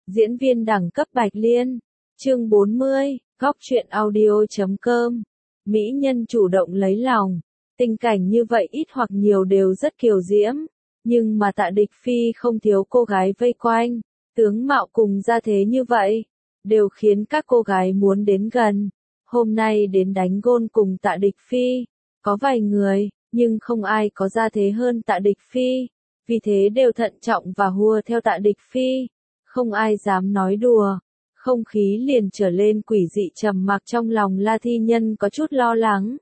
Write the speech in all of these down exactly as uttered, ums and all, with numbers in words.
Diễn viên đẳng cấp Bạch Liên. Chương bốn mươi, góc truyện audio chấm com. Mỹ nhân chủ động lấy lòng. Tình cảnh như vậy ít hoặc nhiều đều rất kiều diễm, nhưng mà Tạ Địch Phi không thiếu cô gái vây quanh, tướng mạo cùng gia thế như vậy, đều khiến các cô gái muốn đến gần. Hôm nay đến đánh gôn cùng Tạ Địch Phi, có vài người, nhưng không ai có gia thế hơn Tạ Địch Phi, vì thế đều thận trọng và hùa theo Tạ Địch Phi, không ai dám nói đùa. Không khí liền trở lên quỷ dị trầm mặc, trong lòng La Thi Nhân có chút lo lắng.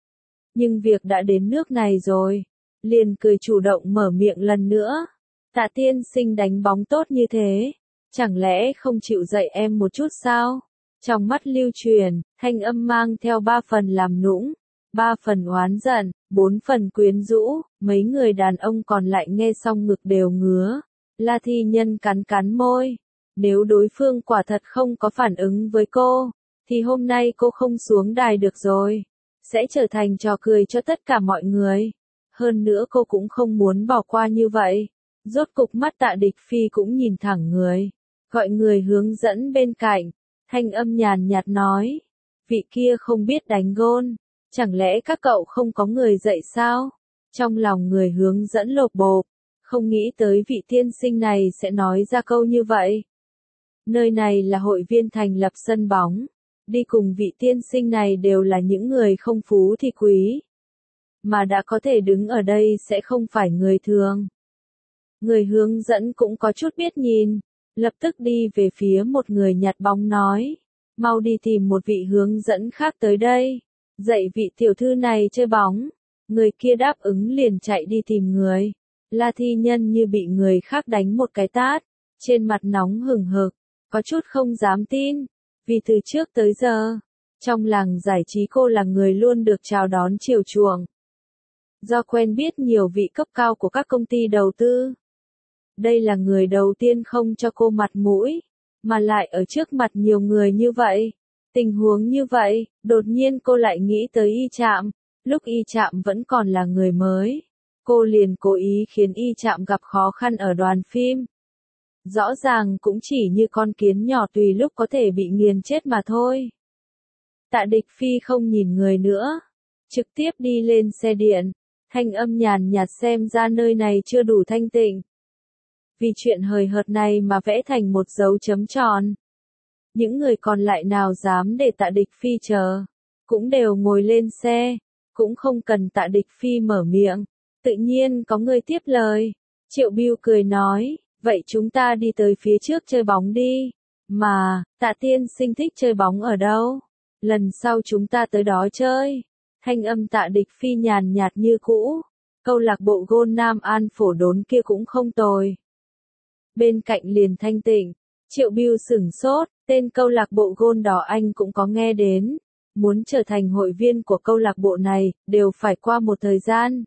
Nhưng việc đã đến nước này rồi, liền cười chủ động mở miệng lần nữa. Tạ tiên sinh đánh bóng tốt như thế, chẳng lẽ không chịu dạy em một chút sao? Trong mắt Lưu Truyền, thanh âm mang theo ba phần làm nũng, ba phần oán giận, bốn phần quyến rũ, mấy người đàn ông còn lại nghe xong ngực đều ngứa. La Thi Nhân cắn cắn môi. Nếu đối phương quả thật không có phản ứng với cô, thì hôm nay cô không xuống đài được rồi, sẽ trở thành trò cười cho tất cả mọi người. Hơn nữa cô cũng không muốn bỏ qua như vậy. Rốt cục mắt Tạ Địch Phi cũng nhìn thẳng người, gọi người hướng dẫn bên cạnh, thanh âm nhàn nhạt nói, vị kia không biết đánh gôn, chẳng lẽ các cậu không có người dạy sao? Trong lòng người hướng dẫn lột bột, không nghĩ tới vị tiên sinh này sẽ nói ra câu như vậy. Nơi này là hội viên thành lập sân bóng, đi cùng vị tiên sinh này đều là những người không phú thì quý, mà đã có thể đứng ở đây sẽ không phải người thường. Người hướng dẫn cũng có chút biết nhìn, lập tức đi về phía một người nhặt bóng nói, mau đi tìm một vị hướng dẫn khác tới đây, dạy vị tiểu thư này chơi bóng. Người kia đáp ứng liền chạy đi tìm người. La Thi Nhân như bị người khác đánh một cái tát, trên mặt nóng hừng hực, có chút không dám tin, vì từ trước tới giờ, trong làng giải trí cô là người luôn được chào đón chiều chuộng. Do quen biết nhiều vị cấp cao của các công ty đầu tư, đây là người đầu tiên không cho cô mặt mũi, mà lại ở trước mặt nhiều người như vậy. Tình huống như vậy, đột nhiên cô lại nghĩ tới Y Trạm, lúc Y Trạm vẫn còn là người mới, cô liền cố ý khiến Y Trạm gặp khó khăn ở đoàn phim. Rõ ràng cũng chỉ như con kiến nhỏ tùy lúc có thể bị nghiền chết mà thôi. Tạ Địch Phi không nhìn người nữa, trực tiếp đi lên xe điện, thanh âm nhàn nhạt xem ra nơi này chưa đủ thanh tịnh. Vì chuyện hời hợt này mà vẽ thành một dấu chấm tròn. Những người còn lại nào dám để Tạ Địch Phi chờ, cũng đều ngồi lên xe, cũng không cần Tạ Địch Phi mở miệng, tự nhiên có người tiếp lời. Triệu Bưu cười nói, vậy chúng ta đi tới phía trước chơi bóng đi, mà, Tạ tiên sinh thích chơi bóng ở đâu? Lần sau chúng ta tới đó chơi. Thanh âm Tạ Địch Phi nhàn nhạt như cũ, câu lạc bộ gôn Nam An Phổ Đốn kia cũng không tồi. Bên cạnh liền thanh tịnh, Triệu Bưu sửng sốt, tên câu lạc bộ gôn đó anh cũng có nghe đến, muốn trở thành hội viên của câu lạc bộ này, đều phải qua một thời gian.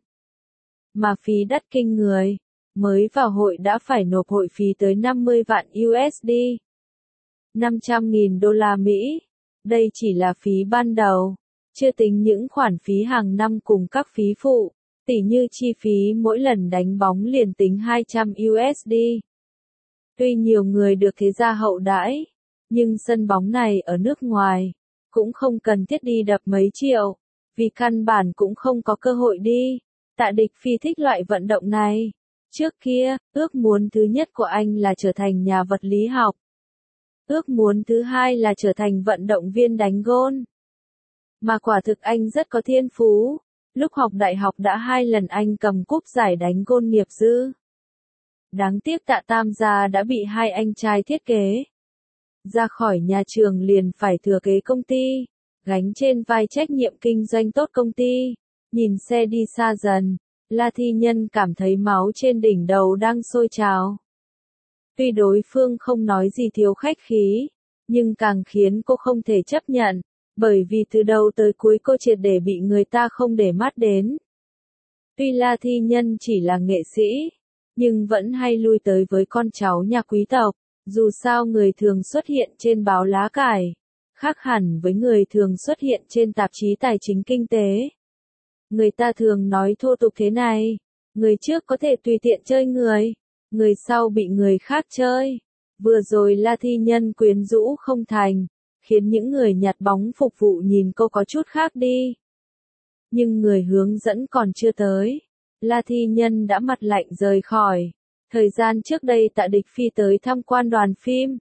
Mà phí đắt kinh người, mới vào hội đã phải nộp hội phí tới năm mươi vạn u ét đê. năm trăm nghìn đô la Mỹ. Đây chỉ là phí ban đầu, chưa tính những khoản phí hàng năm cùng các phí phụ, tỉ như chi phí mỗi lần đánh bóng liền tính hai trăm u ét đê. Tuy nhiều người được thế gia hậu đãi, nhưng sân bóng này ở nước ngoài, cũng không cần thiết đi đập mấy triệu, vì căn bản cũng không có cơ hội đi. Tạ Địch Phi thích loại vận động này. Trước kia, ước muốn thứ nhất của anh là trở thành nhà vật lý học. Ước muốn thứ hai là trở thành vận động viên đánh gôn. Mà quả thực anh rất có thiên phú. Lúc học đại học đã hai lần anh cầm cúp giải đánh gôn nghiệp dư. Đáng tiếc Tạ Tam gia đã bị hai anh trai thiết kế. Ra khỏi nhà trường liền phải thừa kế công ty, gánh trên vai trách nhiệm kinh doanh tốt công ty. Nhìn xe đi xa dần, La Thi Nhân cảm thấy máu trên đỉnh đầu đang sôi trào. Tuy đối phương không nói gì thiếu khách khí, nhưng càng khiến cô không thể chấp nhận, bởi vì từ đầu tới cuối cô triệt để bị người ta không để mắt đến. Tuy La Thi Nhân chỉ là nghệ sĩ, nhưng vẫn hay lui tới với con cháu nhà quý tộc, dù sao người thường xuất hiện trên báo lá cải, khác hẳn với người thường xuất hiện trên tạp chí tài chính kinh tế. Người ta thường nói thô tục thế này, người trước có thể tùy tiện chơi người, người sau bị người khác chơi. Vừa rồi La Thi Nhân quyến rũ không thành, khiến những người nhặt bóng phục vụ nhìn cô có chút khác đi. Nhưng người hướng dẫn còn chưa tới, La Thi Nhân đã mặt lạnh rời khỏi. Thời gian trước đây Tạ Địch Phi tới tham quan đoàn phim.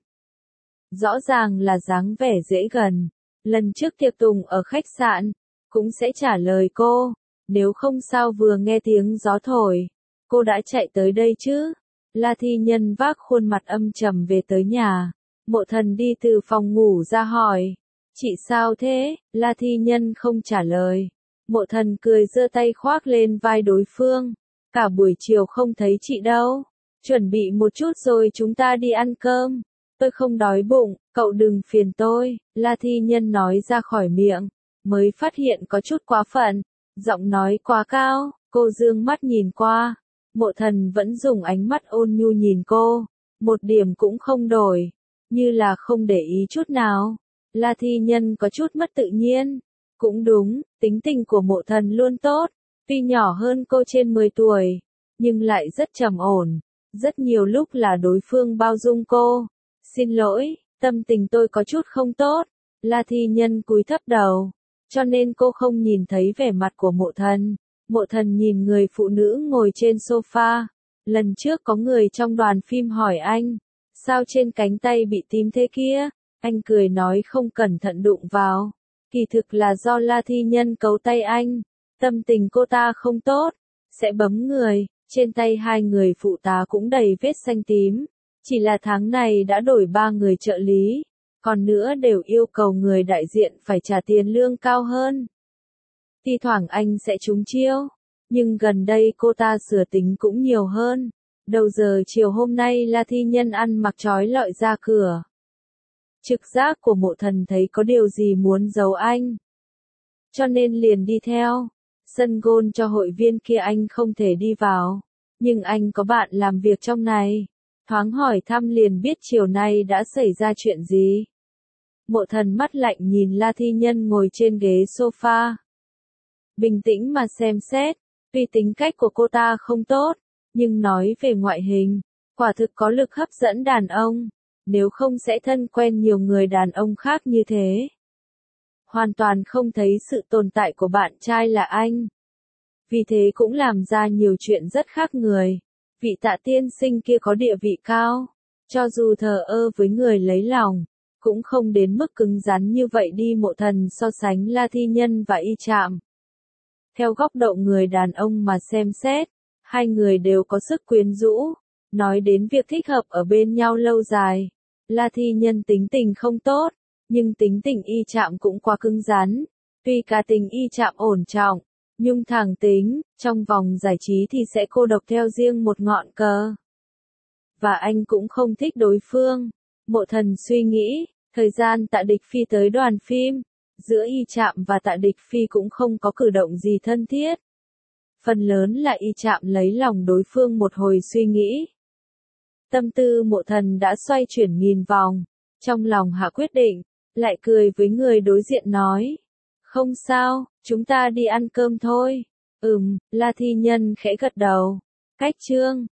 Rõ ràng là dáng vẻ dễ gần, lần trước tiệc tùng ở khách sạn, cũng sẽ trả lời cô, nếu không sao vừa nghe tiếng gió thổi, cô đã chạy tới đây chứ. La Thi Nhân vác khuôn mặt âm trầm về tới nhà, Mộ Thần đi từ phòng ngủ ra hỏi, chị sao thế? La Thi Nhân không trả lời, Mộ Thần cười giơ tay khoác lên vai đối phương, cả buổi chiều không thấy chị đâu, chuẩn bị một chút rồi chúng ta đi ăn cơm. Tôi không đói bụng, cậu đừng phiền tôi, La Thi Nhân nói ra khỏi miệng, mới phát hiện có chút quá phận, giọng nói quá cao, cô dương mắt nhìn qua, Mộ Thần vẫn dùng ánh mắt ôn nhu nhìn cô, một điểm cũng không đổi, như là không để ý chút nào. La Thi Nhân có chút mất tự nhiên, cũng đúng, tính tình của Mộ Thần luôn tốt, tuy nhỏ hơn cô trên mười tuổi, nhưng lại rất trầm ổn, rất nhiều lúc là đối phương bao dung cô. Xin lỗi, tâm tình tôi có chút không tốt. La Thi Nhân cúi thấp đầu, cho nên cô không nhìn thấy vẻ mặt của Mộ Thần. Mộ Thần nhìn người phụ nữ ngồi trên sofa. Lần trước có người trong đoàn phim hỏi anh, sao trên cánh tay bị tím thế kia? Anh cười nói không cẩn thận đụng vào. Kỳ thực là do La Thi Nhân cấu tay anh. Tâm tình cô ta không tốt, sẽ bấm người. Trên tay hai người phụ tá cũng đầy vết xanh tím. Chỉ là tháng này đã đổi ba người trợ lý, còn nữa đều yêu cầu người đại diện phải trả tiền lương cao hơn. Thi thoảng anh sẽ trúng chiêu, nhưng gần đây cô ta sửa tính cũng nhiều hơn. Đầu giờ chiều hôm nay La Thi Nhân ăn mặc trói lọi ra cửa. Trực giác của Mộ Thần thấy có điều gì muốn giấu anh, cho nên liền đi theo. Sân golf cho hội viên kia anh không thể đi vào, nhưng anh có bạn làm việc trong này. Thoáng hỏi thăm liền biết chiều nay đã xảy ra chuyện gì. Mộ Thần mắt lạnh nhìn La Thi Nhân ngồi trên ghế sofa. Bình tĩnh mà xem xét, tuy tính cách của cô ta không tốt, nhưng nói về ngoại hình, quả thực có lực hấp dẫn đàn ông, nếu không sẽ thân quen nhiều người đàn ông khác như thế. Hoàn toàn không thấy sự tồn tại của bạn trai là anh. Vì thế cũng làm ra nhiều chuyện rất khác người. Vị Tạ tiên sinh kia có địa vị cao, cho dù thờ ơ với người lấy lòng, cũng không đến mức cứng rắn như vậy đi. Mộ Thần so sánh La Thi Nhân và Y Trạm. Theo góc độ người đàn ông mà xem xét, hai người đều có sức quyến rũ, nói đến việc thích hợp ở bên nhau lâu dài. La Thi Nhân tính tình không tốt, nhưng tính tình Y Trạm cũng quá cứng rắn, tuy cá tính Y Trạm ổn trọng, nhưng thẳng tính, trong vòng giải trí thì sẽ cô độc theo riêng một ngọn cờ. Và anh cũng không thích đối phương. Mộ Thần suy nghĩ, thời gian Tạ Địch Phi tới đoàn phim, giữa Y Trạm và Tạ Địch Phi cũng không có cử động gì thân thiết. Phần lớn là Y Trạm lấy lòng đối phương một hồi suy nghĩ. Tâm tư Mộ Thần đã xoay chuyển nghìn vòng, trong lòng hạ quyết định, lại cười với người đối diện nói. Không sao, chúng ta đi ăn cơm thôi. Ừm, La Thi Nhân khẽ gật đầu. Cách chương